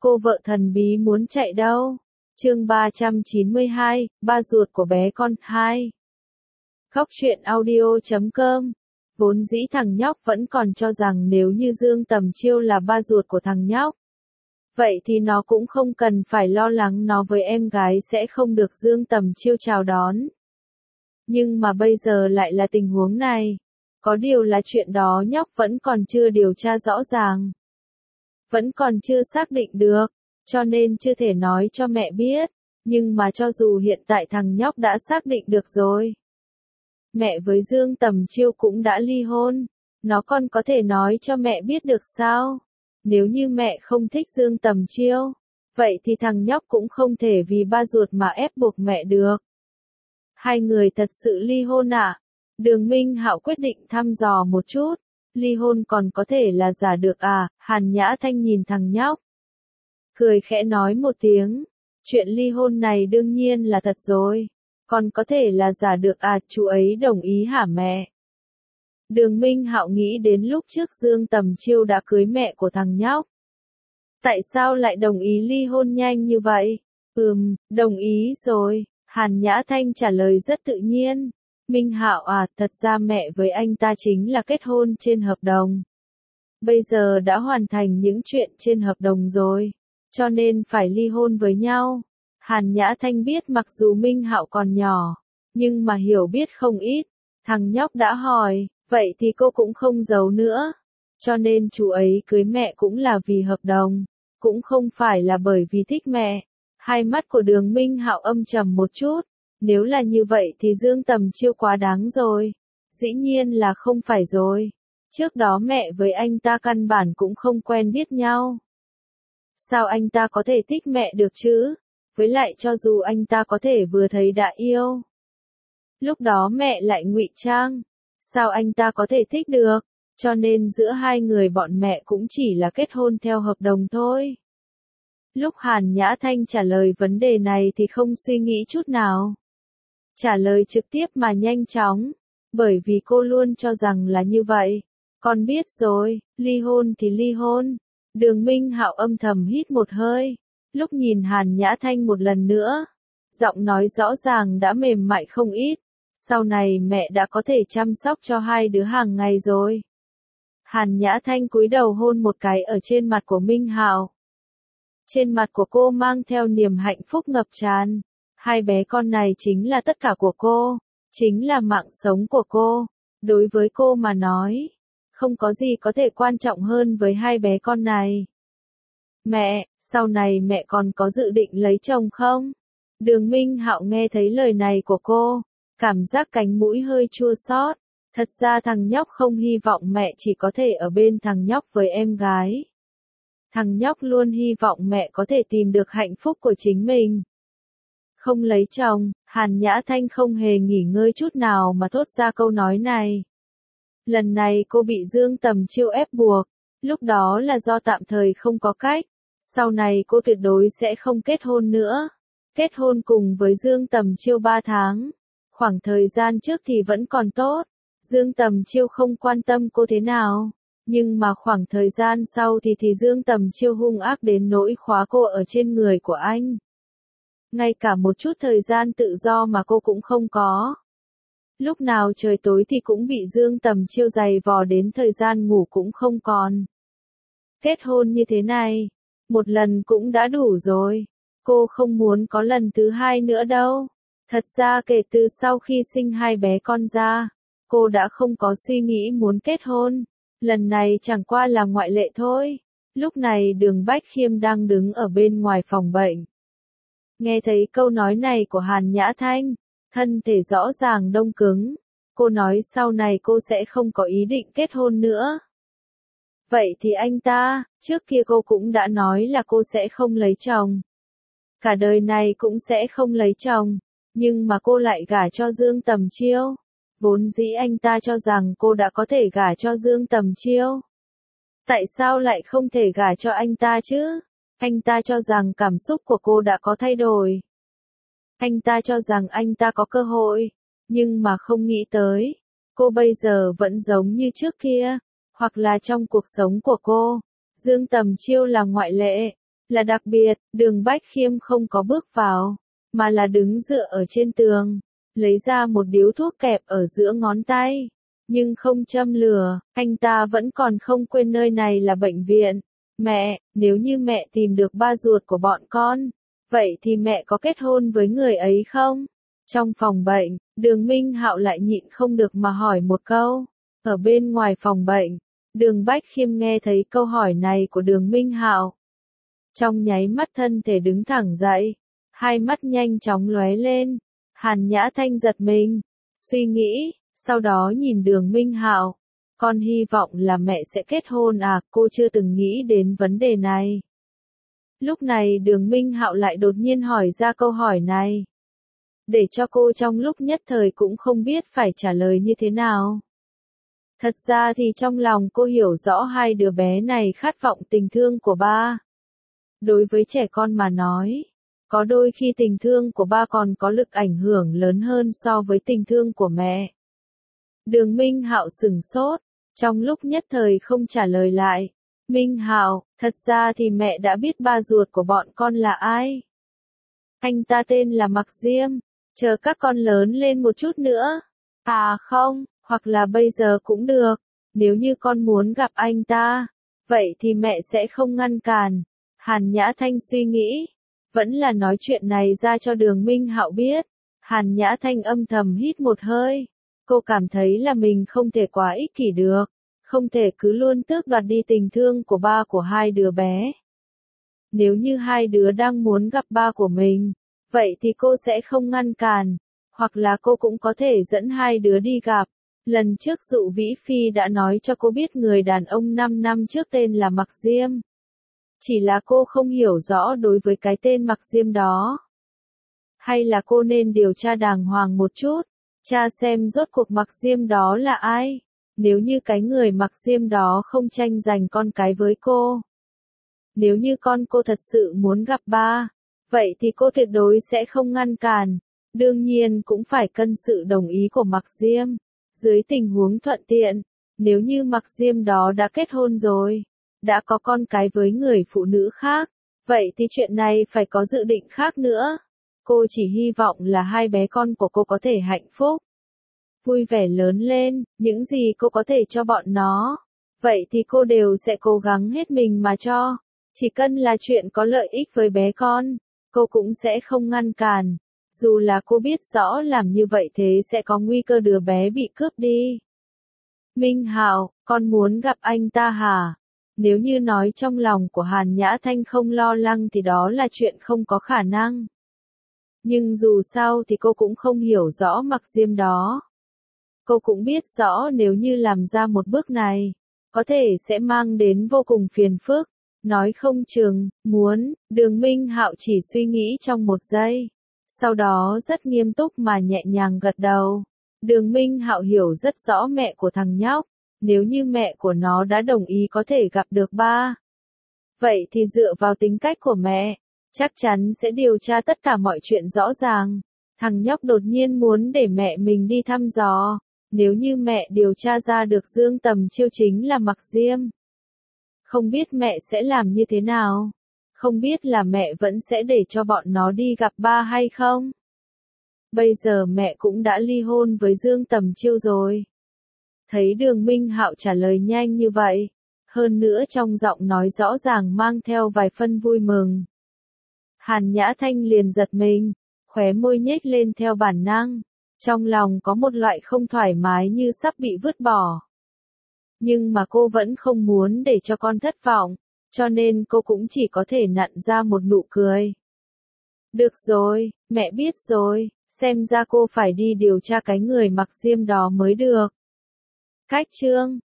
Cô vợ thần bí muốn chạy đâu? Chương 392, ba ruột của bé con 2. Khóc chuyện audio.com. Vốn dĩ thằng nhóc vẫn còn cho rằng nếu như Dương Tầm Chiêu là ba ruột của thằng nhóc, vậy thì nó cũng không cần phải lo lắng nó với em gái sẽ không được Dương Tầm Chiêu chào đón. Nhưng mà bây giờ lại là tình huống này. Có điều là chuyện đó nhóc vẫn còn chưa điều tra rõ ràng. Vẫn còn chưa xác định được, cho nên chưa thể nói cho mẹ biết. Nhưng mà cho dù hiện tại thằng nhóc đã xác định được rồi. Mẹ với Dương Tầm Chiêu cũng đã ly hôn. Nó còn có thể nói cho mẹ biết được sao? Nếu như mẹ không thích Dương Tầm Chiêu, vậy thì thằng nhóc cũng không thể vì ba ruột mà ép buộc mẹ được. Hai người thật sự ly hôn à? Đường Minh Hạo quyết định thăm dò một chút. Ly hôn còn có thể là giả được à? Hàn Nhã Thanh nhìn thằng nhóc, cười khẽ nói một tiếng. Chuyện ly hôn này đương nhiên là thật rồi. Còn có thể là giả được à? Chú ấy đồng ý hả mẹ? Đường Minh Hạo nghĩ đến lúc trước Dương Tầm Chiêu đã cưới mẹ của thằng nhóc. Tại sao lại đồng ý ly hôn nhanh như vậy? Đồng ý rồi. Hàn Nhã Thanh trả lời rất tự nhiên. Minh Hạo à, thật ra mẹ với anh ta chính là kết hôn trên hợp đồng. Bây giờ đã hoàn thành những chuyện trên hợp đồng rồi, cho nên phải ly hôn với nhau. Hàn Nhã Thanh biết mặc dù Minh Hạo còn nhỏ, nhưng mà hiểu biết không ít. Thằng nhóc đã hỏi, vậy thì cô cũng không giấu nữa. Cho nên chú ấy cưới mẹ cũng là vì hợp đồng, cũng không phải là bởi vì thích mẹ. Hai mắt của Đường Minh Hạo âm trầm một chút. Nếu là như vậy thì Dương Tầm Chiêu quá đáng rồi. Dĩ nhiên là không phải rồi. Trước đó mẹ với anh ta căn bản cũng không quen biết nhau. Sao anh ta có thể thích mẹ được chứ? Với lại cho dù anh ta có thể vừa thấy đã yêu, lúc đó mẹ lại ngụy trang. Sao anh ta có thể thích được? Cho nên giữa hai người bọn mẹ cũng chỉ là kết hôn theo hợp đồng thôi. Lúc Hàn Nhã Thanh trả lời vấn đề này thì không suy nghĩ chút nào. Trả lời trực tiếp mà nhanh chóng, bởi vì cô luôn cho rằng là như vậy. Con biết rồi, ly hôn thì ly hôn. Đường Minh Hạo âm thầm hít một hơi, lúc nhìn Hàn Nhã Thanh một lần nữa, giọng nói rõ ràng đã mềm mại không ít. Sau này mẹ đã có thể chăm sóc cho hai đứa hàng ngày rồi. Hàn Nhã Thanh cúi đầu hôn một cái ở trên mặt của Minh Hạo. Trên mặt của cô mang theo niềm hạnh phúc ngập tràn. Hai bé con này chính là tất cả của cô, chính là mạng sống của cô. Đối với cô mà nói, không có gì có thể quan trọng hơn với hai bé con này. Mẹ, sau này mẹ còn có dự định lấy chồng không? Đường Minh Hạo nghe thấy lời này của cô, cảm giác cánh mũi hơi chua xót. Thật ra thằng nhóc không hy vọng mẹ chỉ có thể ở bên thằng nhóc với em gái. Thằng nhóc luôn hy vọng mẹ có thể tìm được hạnh phúc của chính mình. Không lấy chồng, Hàn Nhã Thanh không hề nghỉ ngơi chút nào mà thốt ra câu nói này. Lần này cô bị Dương Tầm Chiêu ép buộc, lúc đó là do tạm thời không có cách, sau này cô tuyệt đối sẽ không kết hôn nữa. Kết hôn cùng với Dương Tầm Chiêu 3 tháng, khoảng thời gian trước thì vẫn còn tốt, Dương Tầm Chiêu không quan tâm cô thế nào, nhưng mà khoảng thời gian sau thì Dương Tầm Chiêu hung ác đến nỗi khóa cô ở trên người của anh. Ngay cả một chút thời gian tự do mà cô cũng không có. Lúc nào trời tối thì cũng bị Dương Tầm Chiêu giày vò đến thời gian ngủ cũng không còn. Kết hôn như thế này, một lần cũng đã đủ rồi. Cô không muốn có lần thứ hai nữa đâu. Thật ra kể từ sau khi sinh hai bé con ra, cô đã không có suy nghĩ muốn kết hôn. Lần này chẳng qua là ngoại lệ thôi. Lúc này Đường Bách Khiêm đang đứng ở bên ngoài phòng bệnh. Nghe thấy câu nói này của Hàn Nhã Thanh, thân thể rõ ràng đông cứng. Cô nói sau này cô sẽ không có ý định kết hôn nữa. Vậy thì anh ta, trước kia cô cũng đã nói là cô sẽ không lấy chồng. Cả đời này cũng sẽ không lấy chồng, nhưng mà cô lại gả cho Dương Tầm Chiêu. Vốn dĩ anh ta cho rằng cô đã có thể gả cho Dương Tầm Chiêu. Tại sao lại không thể gả cho anh ta chứ? Anh ta cho rằng cảm xúc của cô đã có thay đổi. Anh ta cho rằng anh ta có cơ hội, nhưng mà không nghĩ tới. Cô bây giờ vẫn giống như trước kia, hoặc là trong cuộc sống của cô. Dương Tầm Chiêu là ngoại lệ. là đặc biệt, Đường Bách Khiêm không có bước vào, mà là đứng dựa ở trên tường, lấy ra một điếu thuốc kẹp ở giữa ngón tay, nhưng không châm lửa, anh ta vẫn còn không quên nơi này là bệnh viện. Mẹ, nếu như mẹ tìm được ba ruột của bọn con, vậy thì mẹ có kết hôn với người ấy không? Trong phòng bệnh, Đường Minh Hạo lại nhịn không được mà hỏi một câu. Ở bên ngoài phòng bệnh, Đường Bách Khiêm nghe thấy câu hỏi này của Đường Minh Hạo. Trong nháy mắt thân thể đứng thẳng dậy, hai mắt nhanh chóng lóe lên. Hàn Nhã Thanh giật mình, suy nghĩ, sau đó nhìn Đường Minh Hạo. Con hy vọng là mẹ sẽ kết hôn à, cô chưa từng nghĩ đến vấn đề này. Lúc này Đường Minh Hạo lại đột nhiên hỏi ra câu hỏi này. Để cho cô trong lúc nhất thời cũng không biết phải trả lời như thế nào. Thật ra thì trong lòng cô hiểu rõ hai đứa bé này khát vọng tình thương của ba. Đối với trẻ con mà nói, có đôi khi tình thương của ba còn có lực ảnh hưởng lớn hơn so với tình thương của mẹ. Đường Minh Hạo sửng sốt, trong lúc nhất thời không trả lời lại. Minh Hạo, thật ra thì mẹ đã biết ba ruột của bọn con là ai. Anh ta tên là Mặc Diêm, chờ các con lớn lên một chút nữa. À không, hoặc là bây giờ cũng được, nếu như con muốn gặp anh ta, vậy thì mẹ sẽ không ngăn cản. Hàn Nhã Thanh suy nghĩ, vẫn là nói chuyện này ra cho Đường Minh Hạo biết. Hàn Nhã Thanh âm thầm hít một hơi, cô cảm thấy là mình không thể quá ích kỷ được, không thể cứ luôn tước đoạt đi tình thương của ba của hai đứa bé. Nếu như hai đứa đang muốn gặp ba của mình, vậy thì cô sẽ không ngăn cản, hoặc là cô cũng có thể dẫn hai đứa đi gặp. Lần trước Dụ Vĩ Phi đã nói cho cô biết người đàn ông 5 năm trước tên là Mặc Diêm. Chỉ là cô không hiểu rõ đối với cái tên Mặc Diêm đó. Hay là cô nên điều tra đàng hoàng một chút, tra xem rốt cuộc Mặc Diêm đó là ai. Nếu như cái người Mặc Diêm đó không tranh giành con cái với cô. Nếu như con cô thật sự muốn gặp ba, vậy thì cô tuyệt đối sẽ không ngăn cản. Đương nhiên cũng phải cân sự đồng ý của Mặc Diêm. Dưới tình huống thuận tiện, nếu như Mặc Diêm đó đã kết hôn rồi, đã có con cái với người phụ nữ khác, vậy thì chuyện này phải có dự định khác nữa. Cô chỉ hy vọng là hai bé con của cô có thể hạnh phúc, vui vẻ lớn lên, những gì cô có thể cho bọn nó, vậy thì cô đều sẽ cố gắng hết mình mà cho. Chỉ cần là chuyện có lợi ích với bé con, cô cũng sẽ không ngăn cản. Dù là cô biết rõ làm như vậy thế sẽ có nguy cơ đứa bé bị cướp đi. Minh Hạo, con muốn gặp anh ta hả? Nếu như nói trong lòng của Hàn Nhã Thanh không lo lắng thì đó là chuyện không có khả năng. Nhưng dù sao thì cô cũng không hiểu rõ Mặc Diêm đó. Cô cũng biết rõ nếu như làm ra một bước này, có thể sẽ mang đến vô cùng phiền phức. Nói không chừng, Đường Minh Hạo chỉ suy nghĩ trong một giây. Sau đó rất nghiêm túc mà nhẹ nhàng gật đầu. Đường Minh Hạo hiểu rất rõ mẹ của thằng nhóc. Nếu như mẹ của nó đã đồng ý có thể gặp được ba, vậy thì dựa vào tính cách của mẹ, chắc chắn sẽ điều tra tất cả mọi chuyện rõ ràng. Thằng nhóc đột nhiên muốn để mẹ mình đi thăm dò. Nếu như mẹ điều tra ra được Dương Tầm Chiêu chính là Mặc Diêm, không biết mẹ sẽ làm như thế nào? Không biết là mẹ vẫn sẽ để cho bọn nó đi gặp ba hay không? Bây giờ mẹ cũng đã ly hôn với Dương Tầm Chiêu rồi. Thấy Đường Minh Hạo trả lời nhanh như vậy, hơn nữa trong giọng nói rõ ràng mang theo vài phân vui mừng. Hàn Nhã Thanh liền giật mình, khóe môi nhếch lên theo bản năng, trong lòng có một loại không thoải mái như sắp bị vứt bỏ. Nhưng mà cô vẫn không muốn để cho con thất vọng, cho nên cô cũng chỉ có thể nặn ra một nụ cười. Được rồi, mẹ biết rồi, xem ra cô phải đi điều tra cái người Mặc Diêm đó mới được. Cách chương